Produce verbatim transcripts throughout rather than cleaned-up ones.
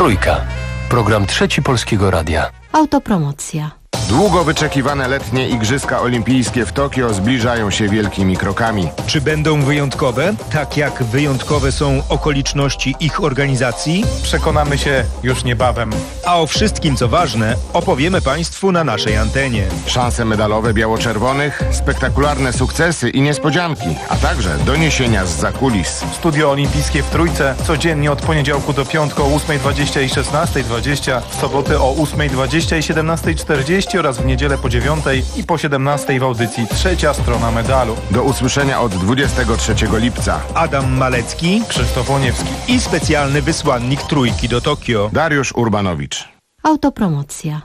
Trójka. Program Trzeci Polskiego Radia. Autopromocja. Długo wyczekiwane letnie Igrzyska Olimpijskie w Tokio zbliżają się wielkimi krokami. Czy będą wyjątkowe, tak jak wyjątkowe są okoliczności ich organizacji? Przekonamy się już niebawem. A o wszystkim, co ważne, opowiemy Państwu na naszej antenie. Szanse medalowe biało-czerwonych, spektakularne sukcesy i niespodzianki, a także doniesienia zza kulis. Studio Olimpijskie w Trójce codziennie od poniedziałku do piątku o ósmej dwadzieścia i szesnastej dwadzieścia, w soboty o ósmej dwadzieścia i siedemnastej czterdzieści oraz w niedzielę po dziewiątej i po siedemnastej w audycji Trzecia Strona Medalu. Do usłyszenia od dwudziestego trzeciego lipca. Adam Malecki, Krzysztof Łoniewski i specjalny wysłannik Trójki do Tokio, Dariusz Urbanowicz. Autopromocja.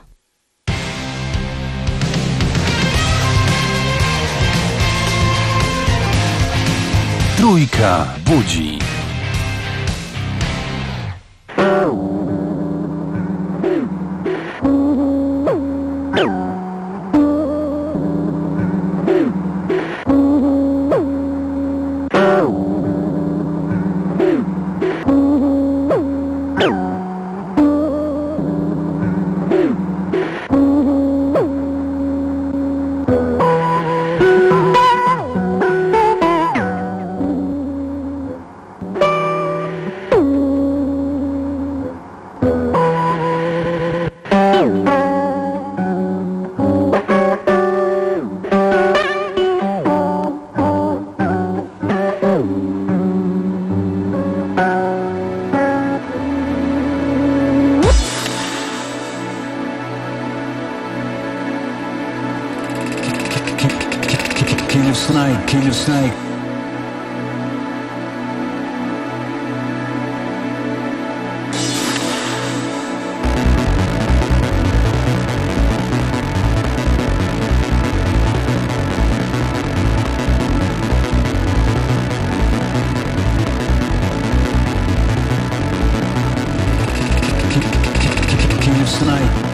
Trójka budzi. King of Snake, King of Snake. King of Snake.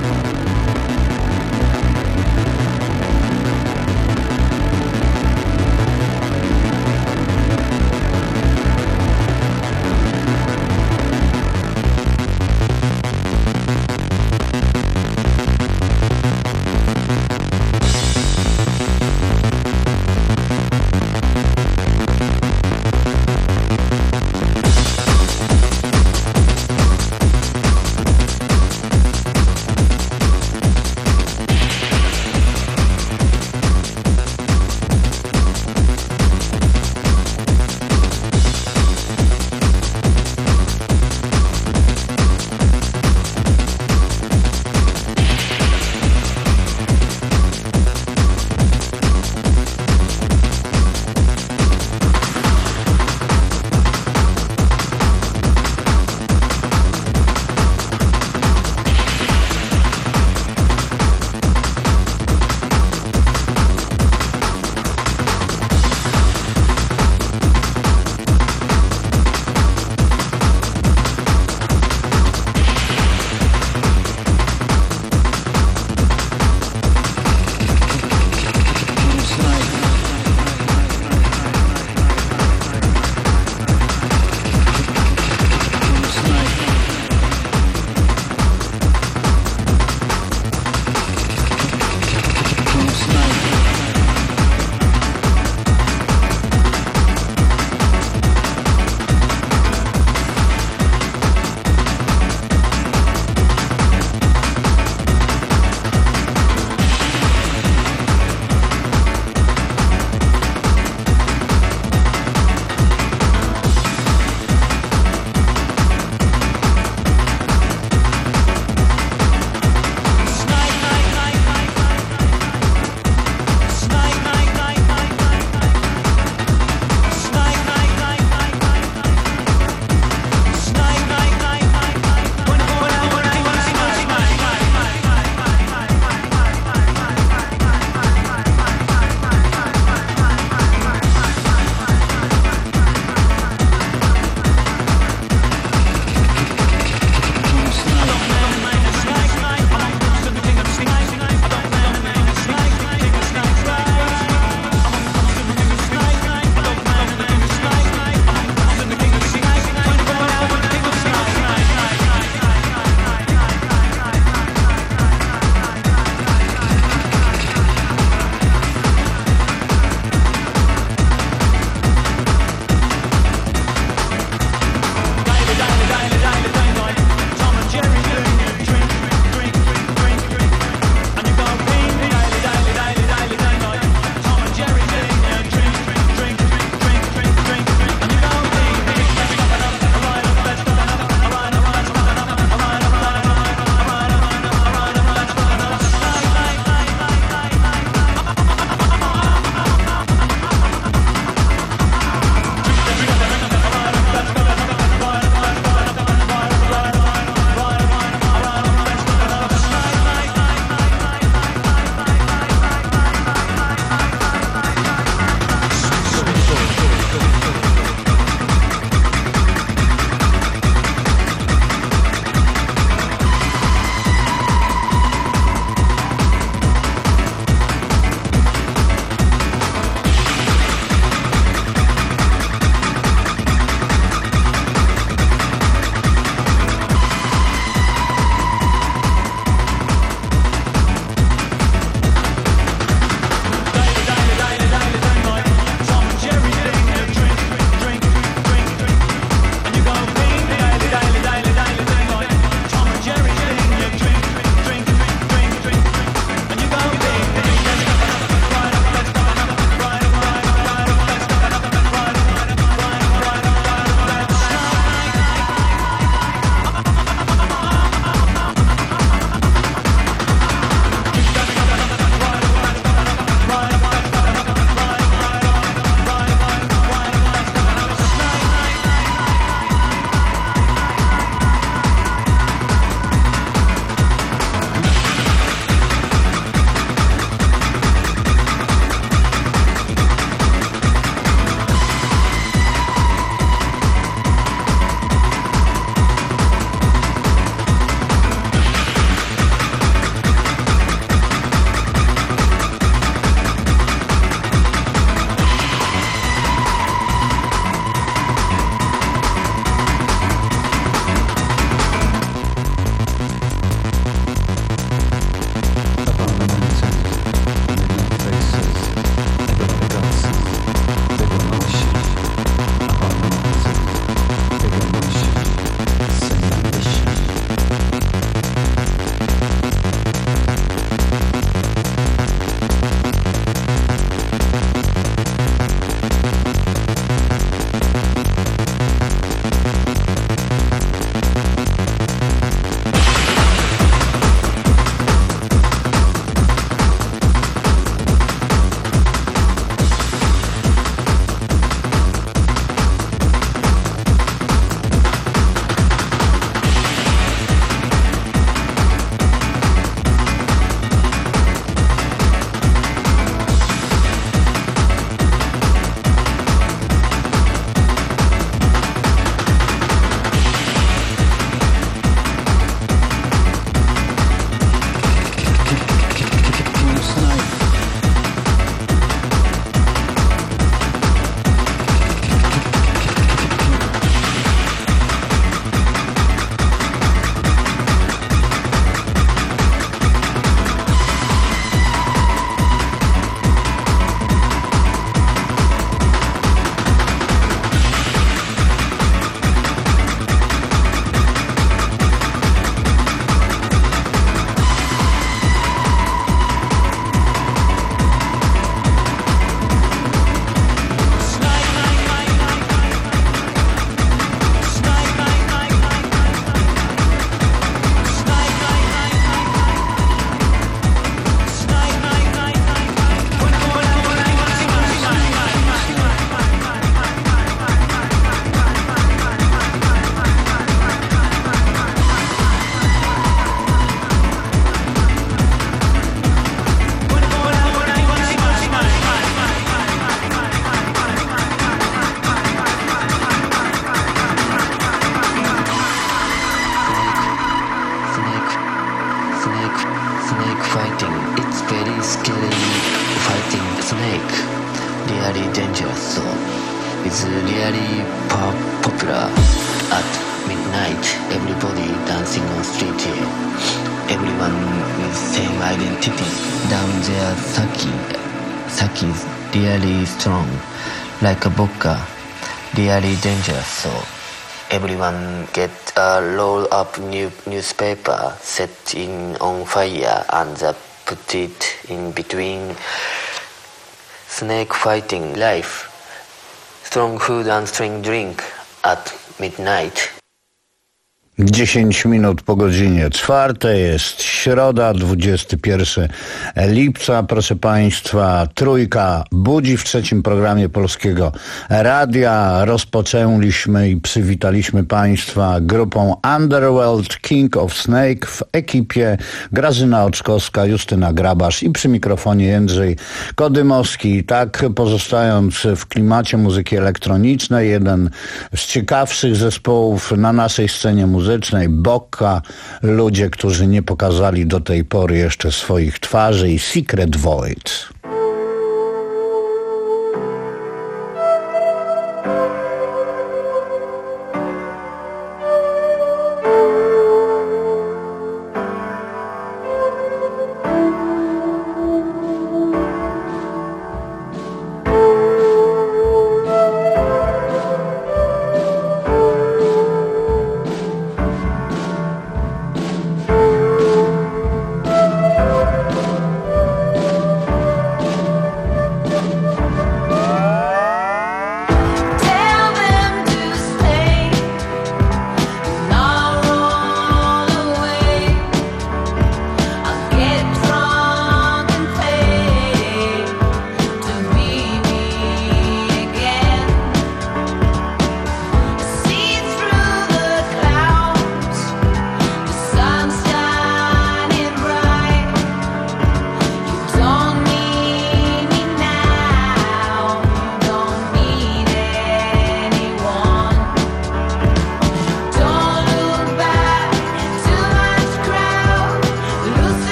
Snake, really dangerous song. It's really pop popular. At midnight, everybody dancing on street here. Everyone with same identity. Down there, Saki. Saki's really strong, like a vodka. Really dangerous song. Everyone get a roll up new newspaper, set in on fire, and uh, put it in between. Snake fighting life. Strong food and strong drink at midnight. dziesięć minut po godzinie czwartej, jest środa, dwudziestego pierwszego lipca, proszę Państwa, Trójka budzi w trzecim programie Polskiego Radia. Rozpoczęliśmy i przywitaliśmy Państwa grupą Underworld King of Snake w ekipie Grażyna Oczkowska, Justyna Grabasz i przy mikrofonie Jędrzej Kodymowski. Tak pozostając w klimacie muzyki elektronicznej, jeden z ciekawszych zespołów na naszej scenie muzycznej, Bokka, ludzie, którzy nie pokazali do tej pory jeszcze swoich twarzy, i Secret Void.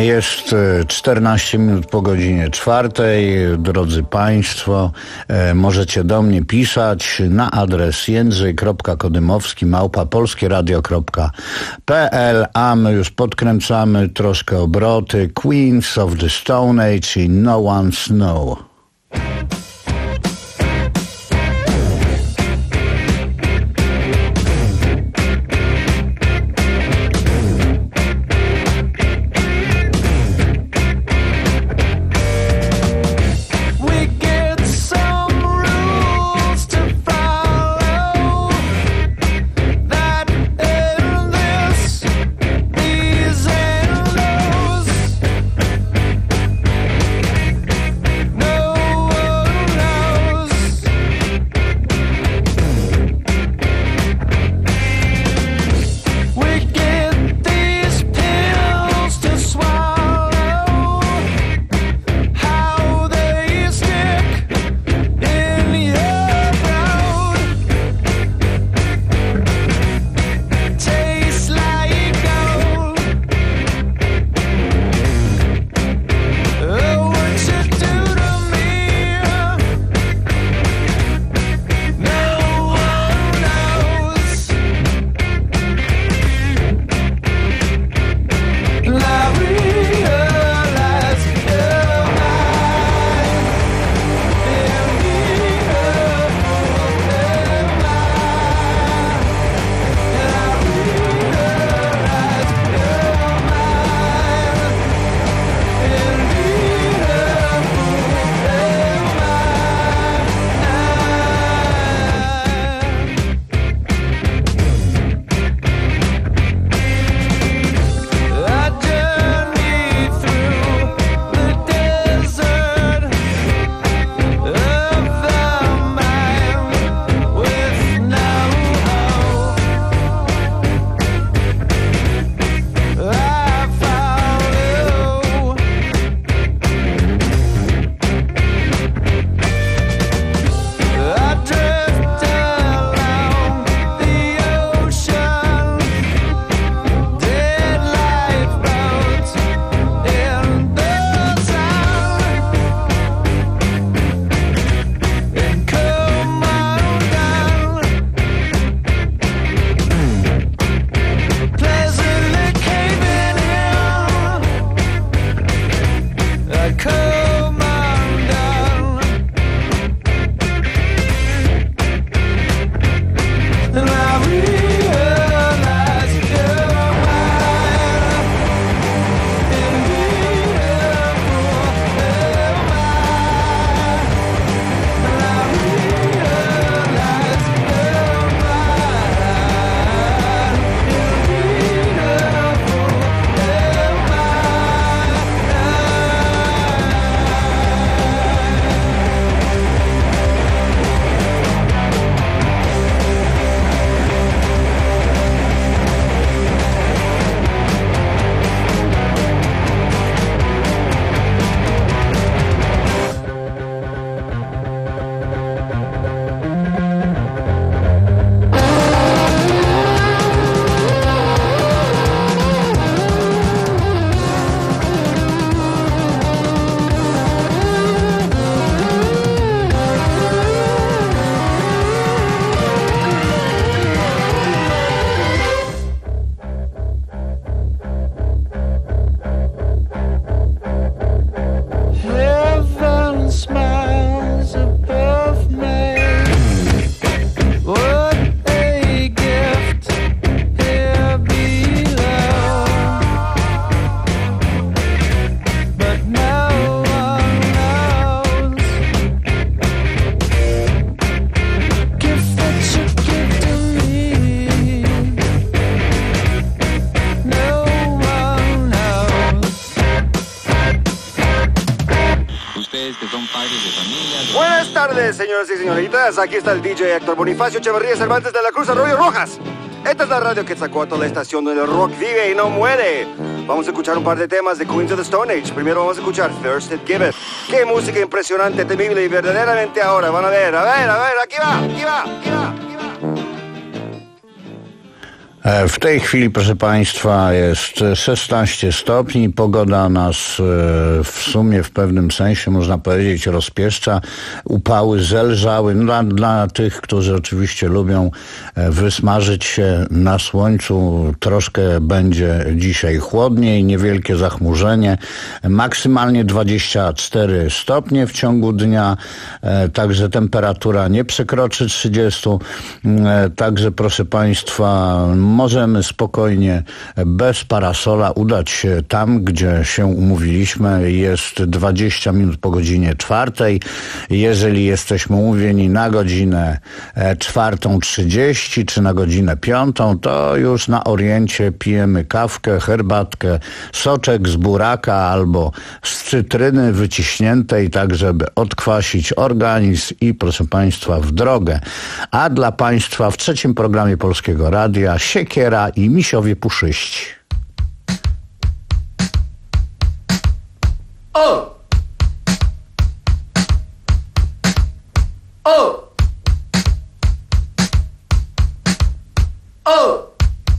Jest czternaście minut po godzinie czwartej. Drodzy Państwo, możecie do mnie pisać na adres jędrzej kropka kodymowski małpa polskieradio kropka p l, a my już podkręcamy troszkę obroty. Queens of the Stone Age i No One's Know. Buenas tardes, señoras y señoritas. Aquí está el D J Héctor Bonifacio Echeverría Cervantes de la Cruz Arroyo Rojas. Esta es la radio Quetzalcóatl, la estación donde el rock vive y no muere. Vamos a escuchar un par de temas de Queens of the Stone Age. Primero vamos a escuchar Thirsted Gibbet. Qué música impresionante, temible y verdaderamente ahora. Van a ver, a ver, a ver, aquí va, aquí va, aquí va, aquí va. W tej chwili, proszę Państwa, jest szesnaście stopni. Pogoda nas w sumie w pewnym sensie, można powiedzieć, rozpieszcza. Upały zelżały. Dla, dla tych, którzy oczywiście lubią wysmażyć się na słońcu, troszkę będzie dzisiaj chłodniej, niewielkie zachmurzenie. Maksymalnie dwadzieścia cztery stopnie w ciągu dnia, także temperatura nie przekroczy trzydzieści. Także, proszę Państwa, możemy spokojnie bez parasola udać się tam, gdzie się umówiliśmy. Jest dwadzieścia minut po godzinie czwartej. Jeżeli jesteśmy umówieni na godzinę czwartą trzydzieści czy na godzinę piątą, to już na oriencie pijemy kawkę, herbatkę, soczek z buraka albo z cytryny wyciśniętej, tak żeby odkwasić organizm i, proszę Państwa, w drogę. A dla Państwa w trzecim programie Polskiego Radia Siekiera i misiowie puszyści. O! O! O!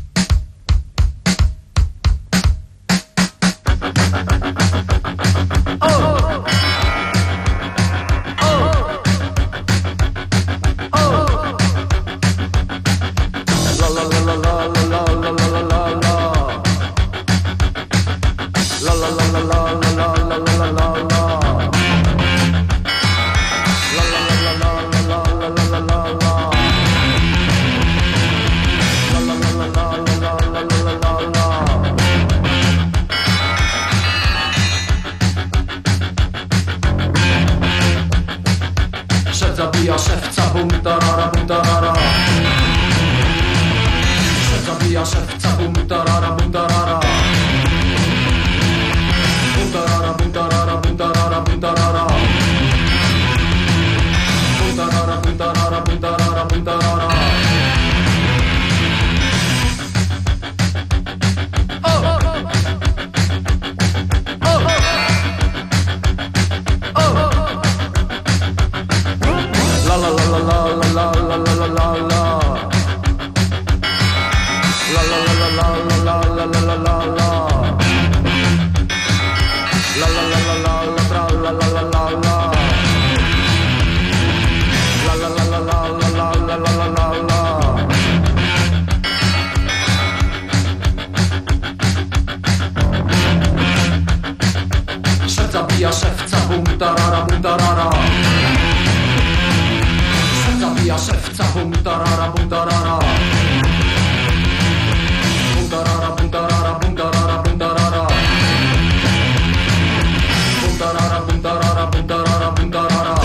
Zabija szewca, bum tarara, bum tarara. Szef zabija szewca, bum tarara, bum tarara. Bum tarara, bum tarara, bum tarara, bum tarara. Bum tarara, bum tarara, bum tarara, bum tarara. Zabija szewca, bum tarara, bum tarara. Szef zabija szewca, bum tarara, bum tarara. Bum tarara, bum tarara, bum tarara, bum tarara. Bum tarara, bum tarara, bum tarara, bum tarara.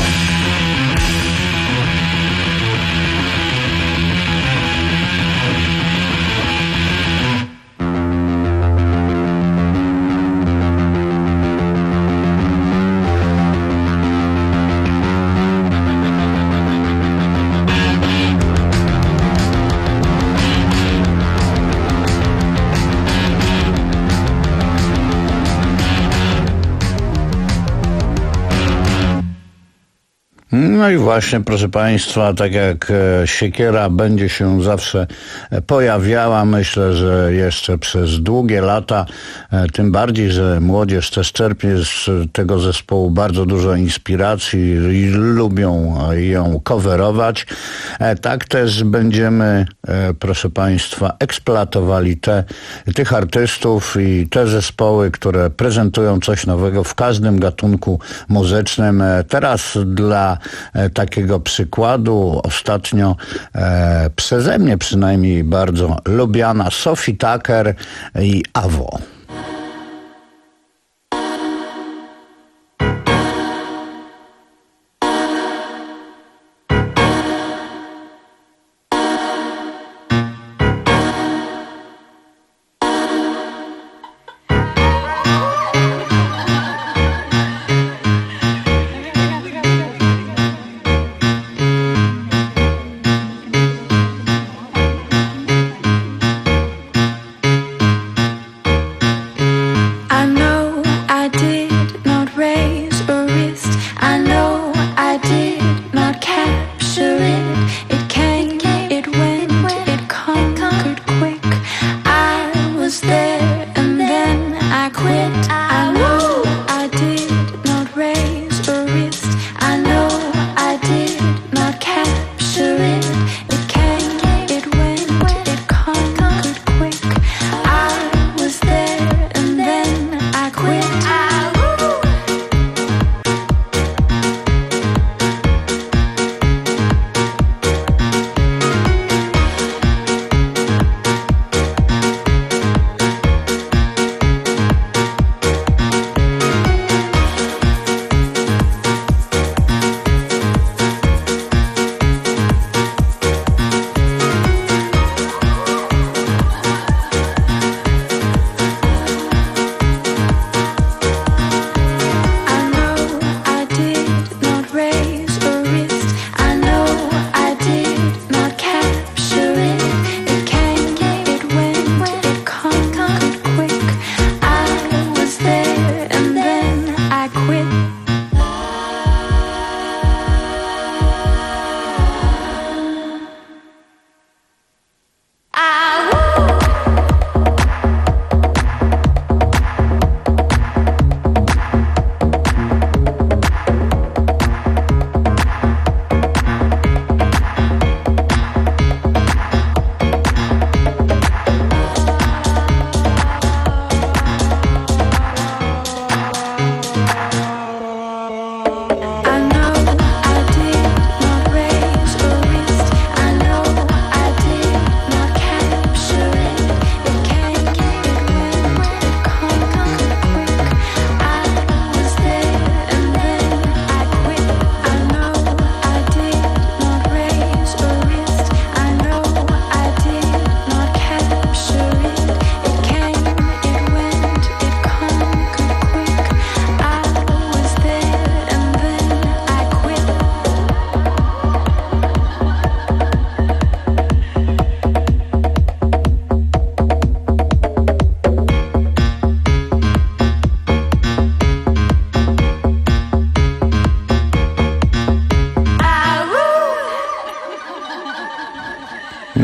No i właśnie, proszę Państwa, tak jak Siekiera będzie się zawsze pojawiała, myślę, że jeszcze przez długie lata, tym bardziej, że młodzież też czerpie z tego zespołu bardzo dużo inspiracji i lubią ją coverować. Tak też będziemy, proszę Państwa, eksploatowali te, tych artystów i te zespoły, które prezentują coś nowego w każdym gatunku muzycznym. Teraz dla takiego przykładu ostatnio e, przeze mnie przynajmniej bardzo lubiana Sophie Tucker i Avo.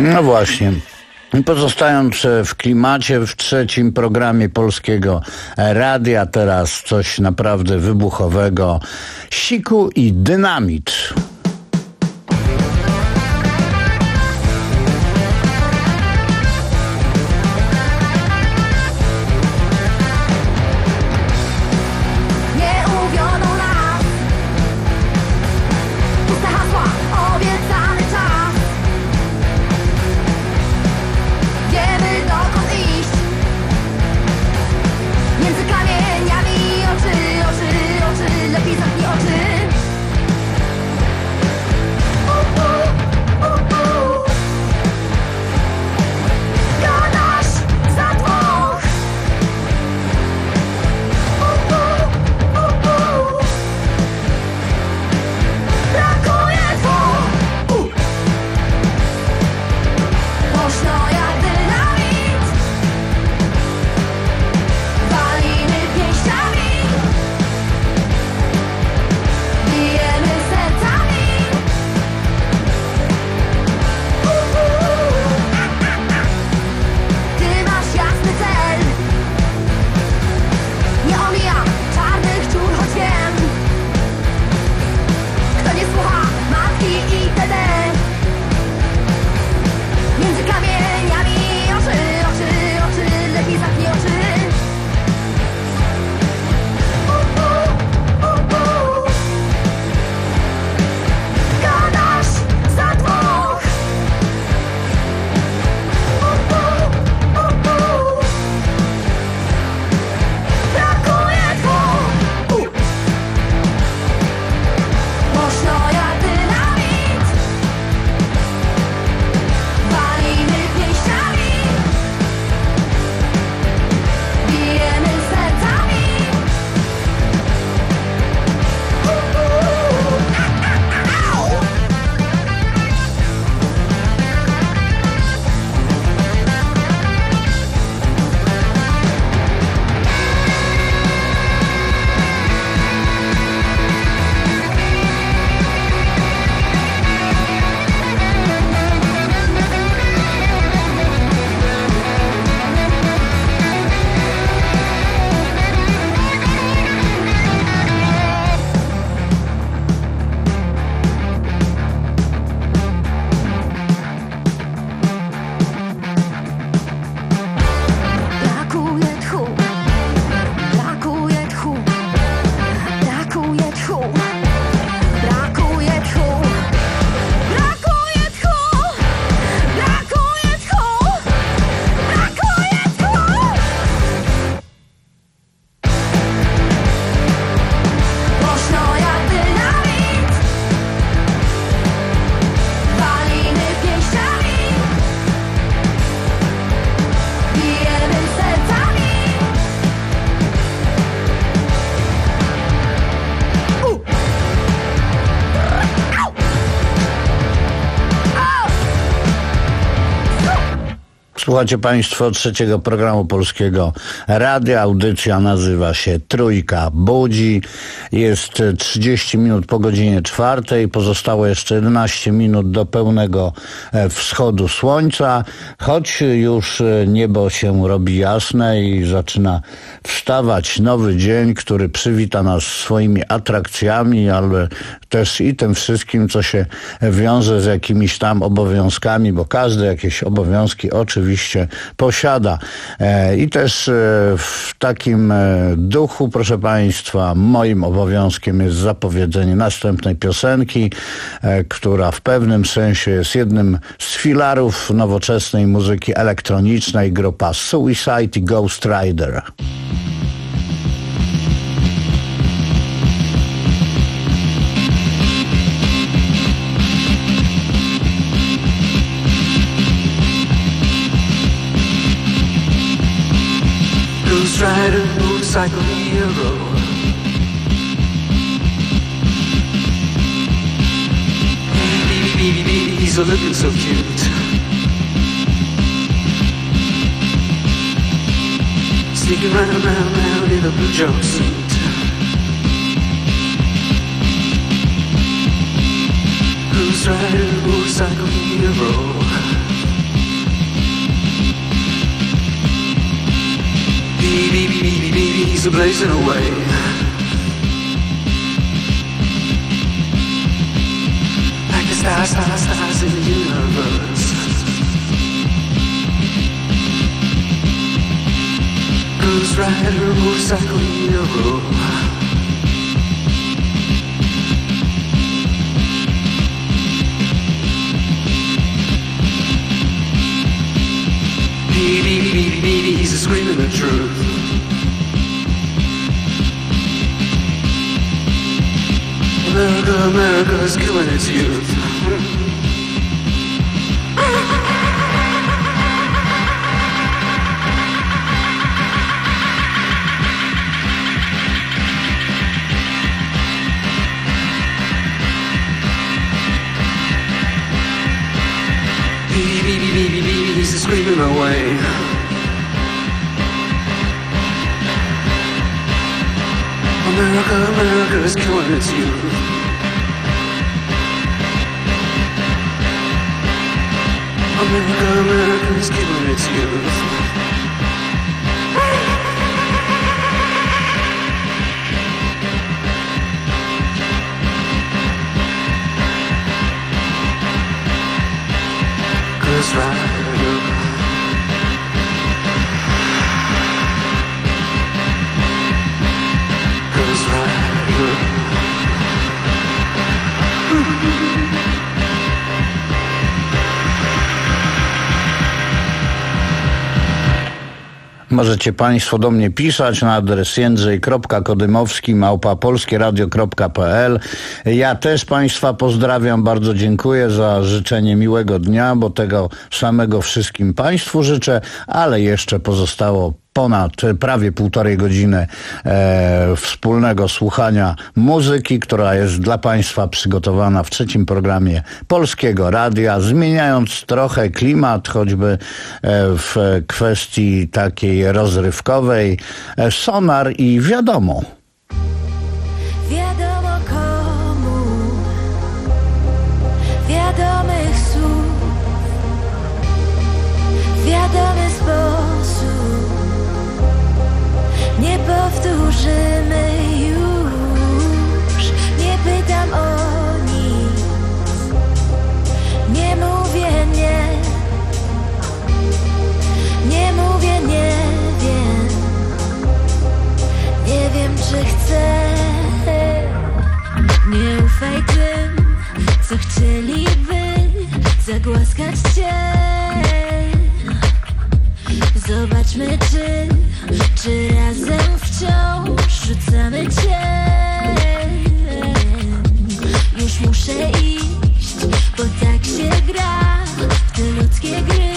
No właśnie. Pozostając w klimacie, w trzecim programie Polskiego Radia, teraz coś naprawdę wybuchowego. Siku i dynamit. Słuchacie Państwo trzeciego programu Polskiego Radia. Audycja nazywa się Trójka Budzi. Jest trzydzieści minut po godzinie czwartej. Pozostało jeszcze jedenaście minut do pełnego wschodu słońca. Choć już niebo się robi jasne i zaczyna wstawać nowy dzień, który przywita nas swoimi atrakcjami, ale też i tym wszystkim, co się wiąże z jakimiś tam obowiązkami, bo każdy jakieś obowiązki oczywiście posiada. I też w takim duchu, proszę Państwa, moim obowiązkiem jest zapowiedzenie następnej piosenki, która w pewnym sensie jest jednym z filarów nowoczesnej muzyki elektronicznej, grupa Suicide i Ghost Rider. Ghost Rider, motorcycle hero. Baby, baby, baby, he's a looking so cute. Sneaking right around, round in a blue jumpsuit. Ghost Rider, motorcycle hero. are blazing away. Like the stars, stars, stars in the universe. Ghost rider, motorcycle hero. Beep, beep, beep, beep, he's a screaming the truth. America, America is killing its youth. Beep, beep, beep, beep, beep, he's a screaming away. America, America is killing its youth. America, America is killing its youth. Ghost rider. Ghost rider. Możecie Państwo do mnie pisać na adres jędrzej kropka kodymowski małpa polskieradio kropka p l. Ja też Państwa pozdrawiam, bardzo dziękuję za życzenie miłego dnia, bo tego samego wszystkim Państwu życzę, ale jeszcze pozostało ponad prawie półtorej godziny e, wspólnego słuchania muzyki, która jest dla Państwa przygotowana w trzecim programie Polskiego Radia, zmieniając trochę klimat, choćby e, w kwestii takiej rozrywkowej. E, sonar i wiadomo. Wiadomo komu, wiadomych słów, wiadomy sposób. Nie powtórzymy już, nie pytam o nic, nie mówię nie, nie mówię nie wiem, nie wiem czy chcę. Nie ufaj tym, co chcieliby zagłaskać cię. Zobaczmy czy, czy razem wciąż rzucamy cień. Już muszę iść, bo tak się gra w te ludzkie gry.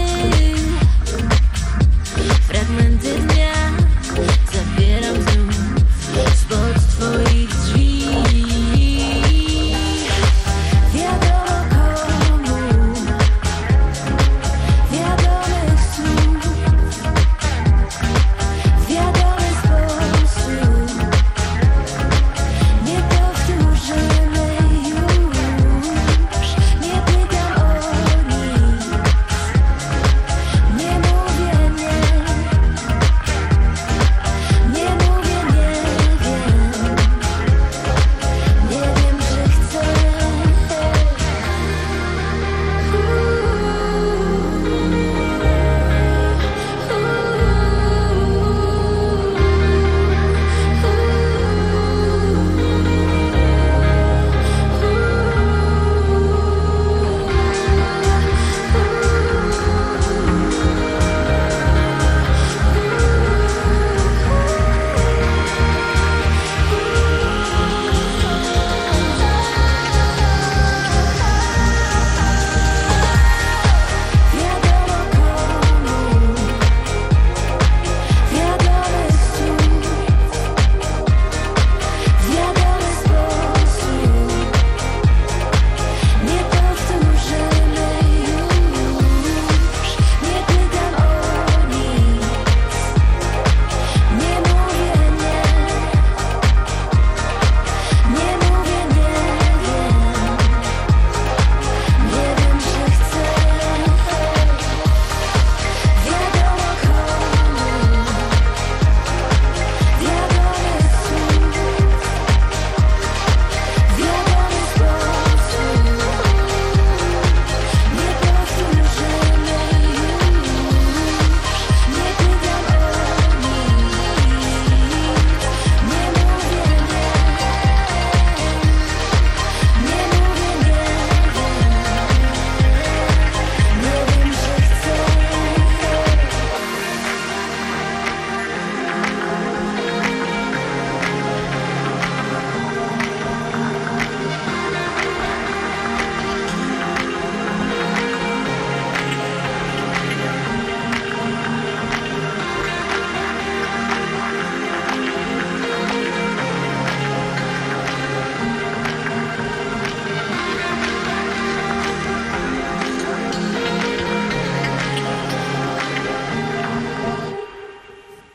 Fragmenty dnia zabieram znów spod twoich drzwi. Wiadomo komu, wiadomych słów, wiadomy sposób. Nie powtórzymy już, nie pytam o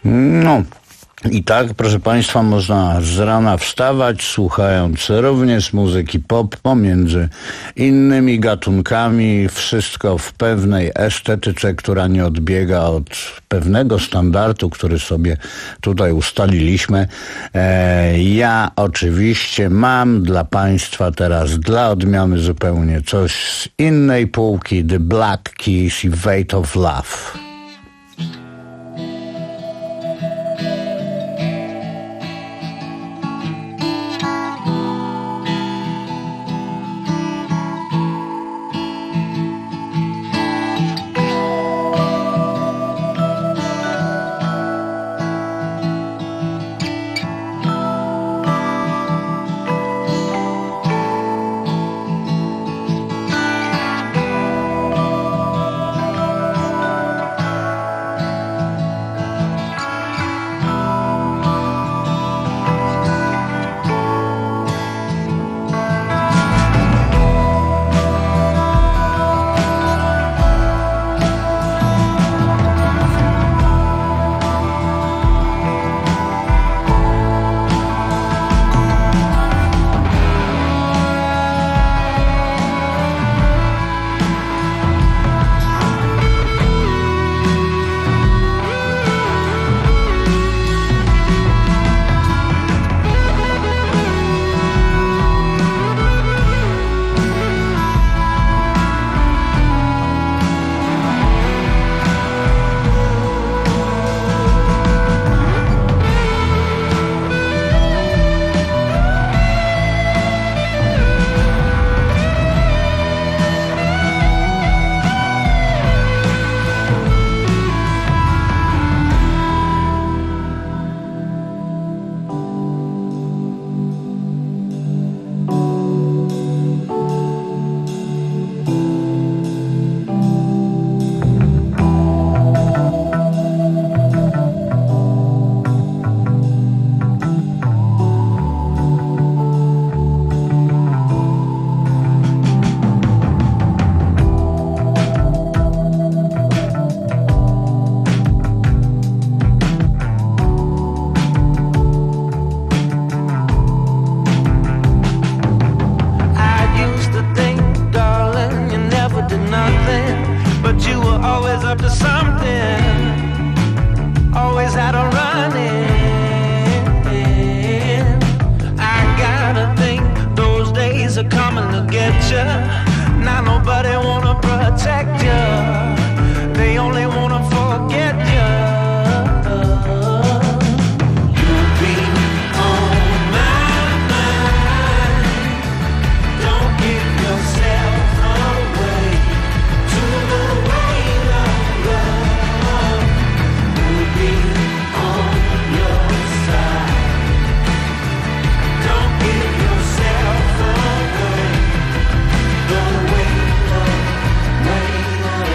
No i tak, proszę Państwa, można z rana wstawać, słuchając również muzyki pop pomiędzy innymi gatunkami, wszystko w pewnej estetyce, która nie odbiega od pewnego standardu, który sobie tutaj ustaliliśmy. E, ja oczywiście mam dla Państwa teraz, dla odmiany zupełnie coś z innej półki, The Black Keys i Weight of Love. Wait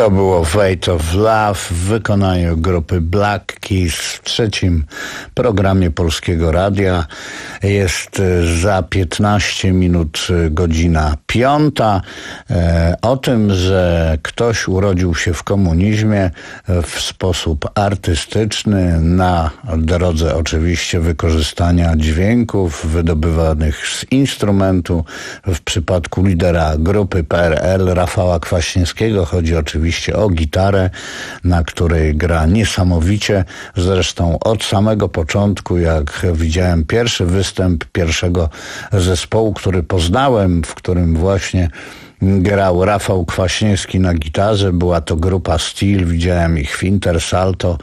To było Weight of Love w wykonaniu grupy Black Keys w trzecim programie Polskiego Radia. Jest za piętnaście minut godzina piąta. O tym, że ktoś urodził się w komunizmie w sposób artystyczny, na drodze oczywiście wykorzystania dźwięków wydobywanych z instrumentu. W przypadku lidera grupy P R L Rafała Kwaśniewskiego chodzi oczywiście o gitarę, na której gra niesamowicie. Zresztą od samego początku, jak widziałem pierwszy występ pierwszego zespołu, który poznałem, w którym właśnie grał Rafał Kwaśniewski na gitarze, była to grupa Steel, widziałem ich w Intersalto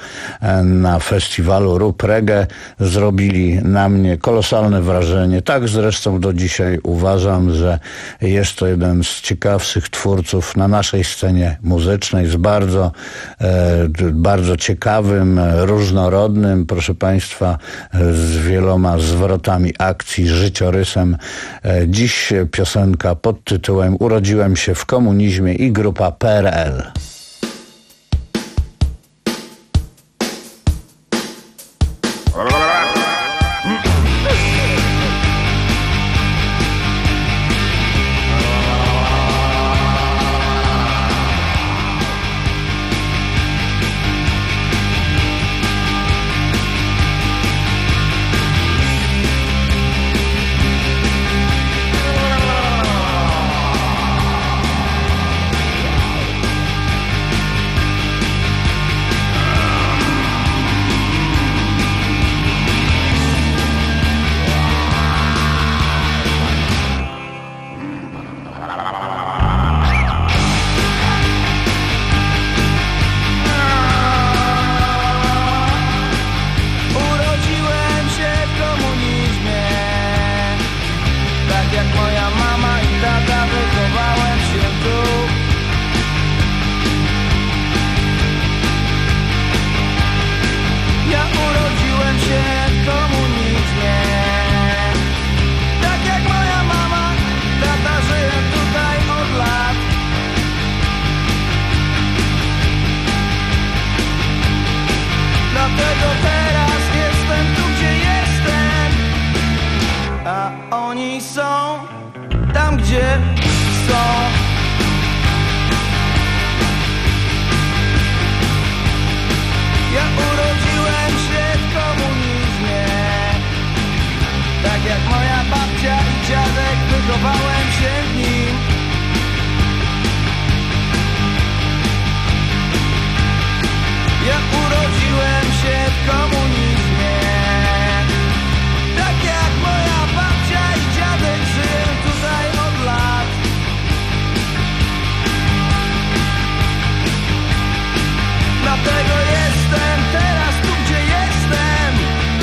na festiwalu Rób Reggae, zrobili na mnie kolosalne wrażenie. Tak zresztą do dzisiaj uważam, że jest to jeden z ciekawszych twórców na naszej scenie muzycznej, z bardzo, e, bardzo ciekawym, różnorodnym, proszę Państwa, z wieloma zwrotami akcji, życiorysem. E, dziś piosenka pod tytułem Urodziłem się w komunizmie i grupa P R L.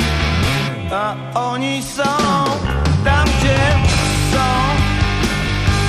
Oni są tam, gdzie są.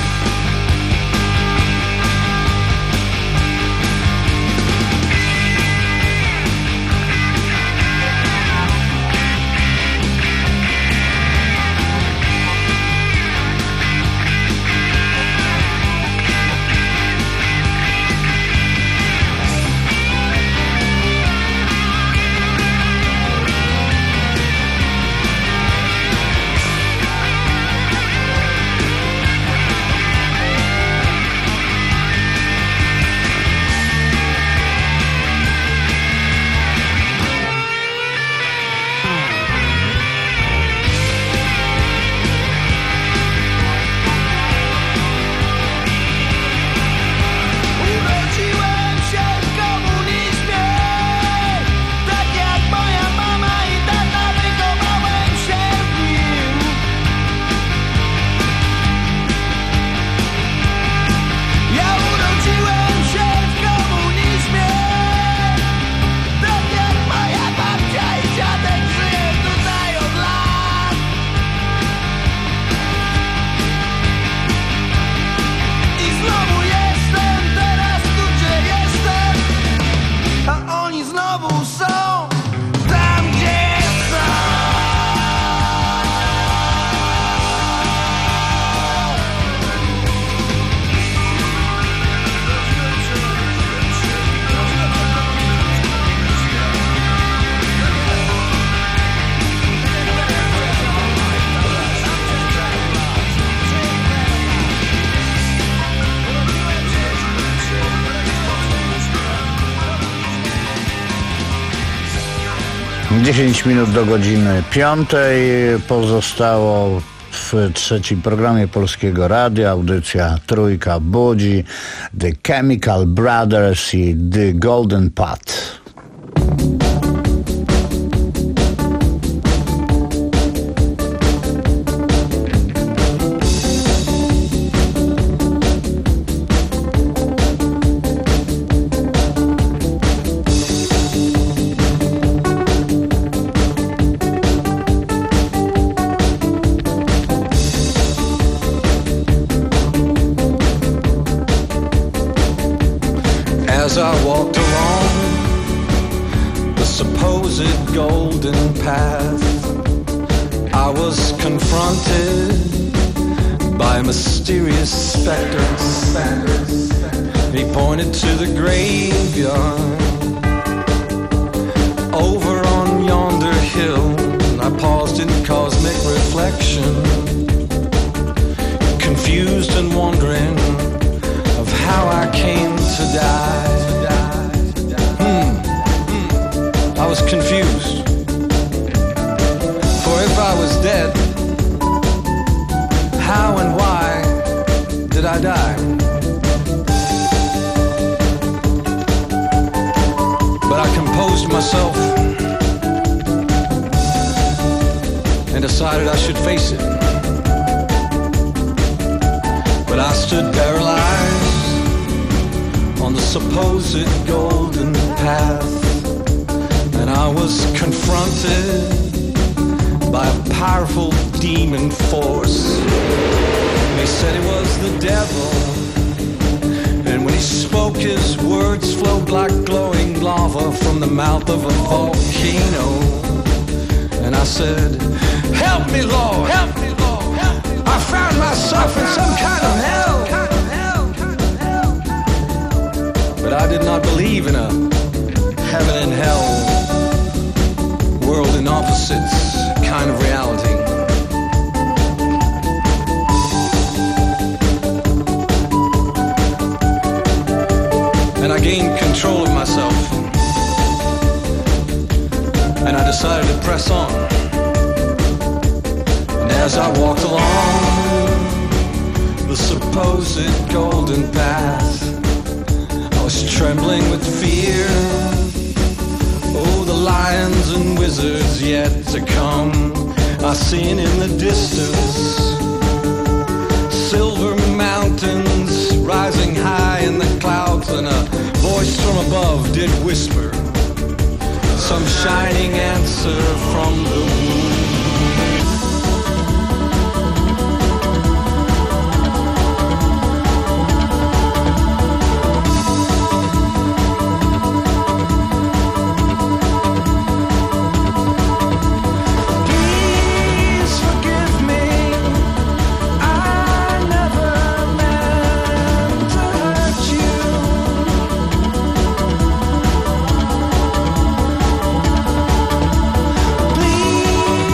dziesięć minut do godziny piątej pozostało w trzecim programie Polskiego Radia. Audycja Trójka budzi, The Chemical Brothers i The Golden Path. As I walked along the supposed golden path, I was confronted by a mysterious specter. He pointed to the graveyard over on yonder hill. I paused in cosmic reflection, confused and wondering of how I came to die. Hmm. I was confused. For if I was dead, how and why did I die? But I composed myself and decided I should face it. But I stood paralyzed on the supposed golden path, and I was confronted by a powerful demon force. They said it was the devil, and when he spoke, his words flowed like glowing lava from the mouth of a volcano. And I said, help me, Lord, help me, Lord, help me, Lord. I found myself in some kind of hell. But I did not believe in a heaven and hell, world in opposites kind of reality. And I gained control of myself, and I decided to press on. And as I walked along the supposed golden path, I was trembling with fear. Oh, the lions and wizards yet to come. I seen in the distance silver mountains rising high in the clouds, and a voice from above did whisper some shining answer from the womb. Please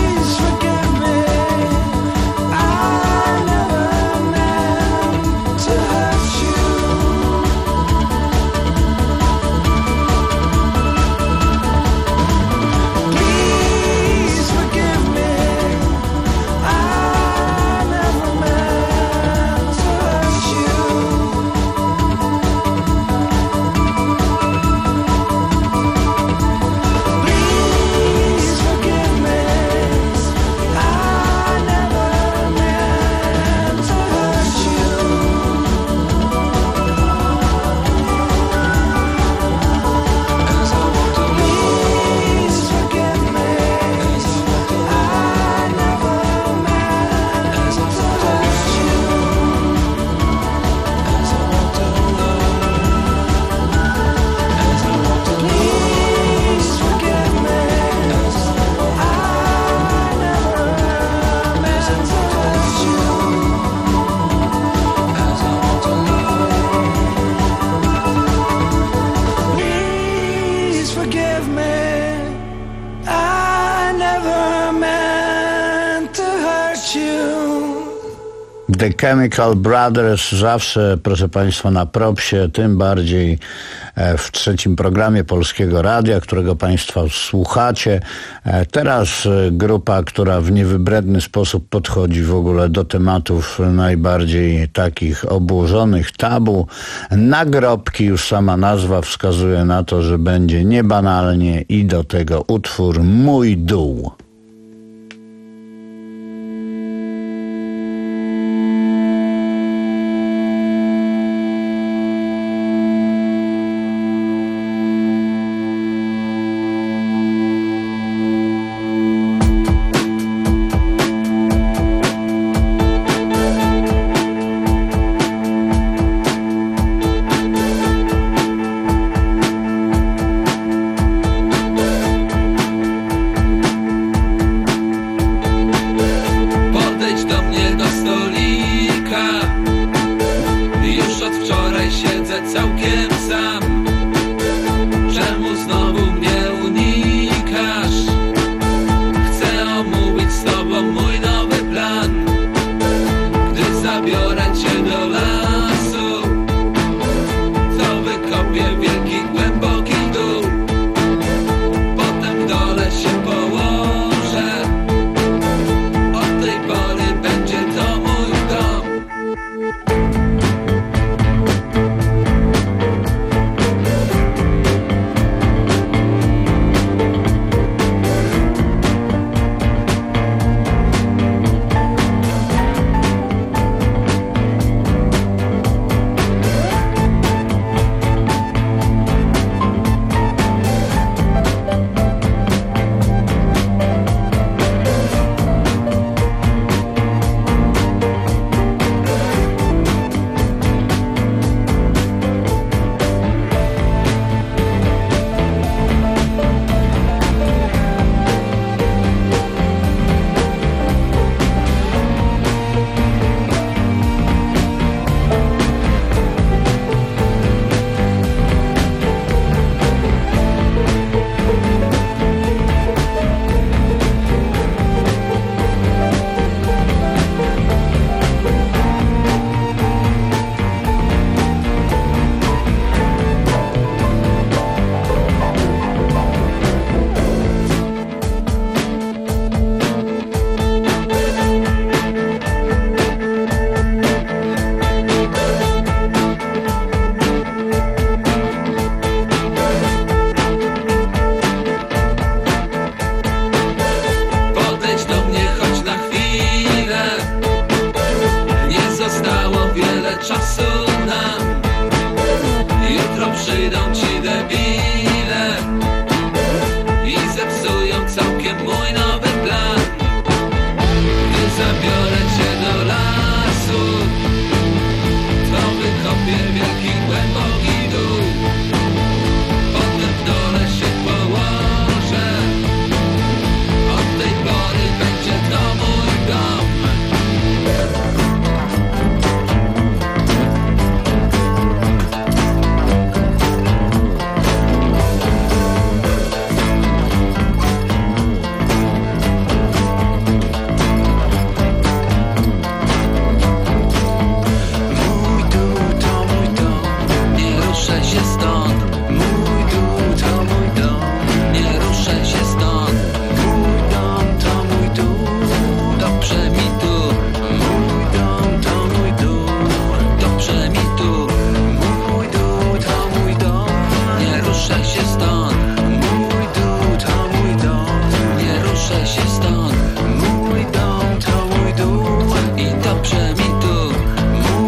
The Chemical Brothers, zawsze, proszę Państwa, na propsie, tym bardziej w trzecim programie Polskiego Radia, którego Państwa słuchacie. Teraz grupa, która w niewybredny sposób podchodzi w ogóle do tematów najbardziej takich obłożonych, tabu. Nagrobki, już sama nazwa wskazuje na to, że będzie niebanalnie, i do tego utwór Mój Dół.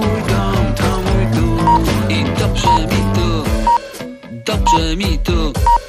Dobrze mi tu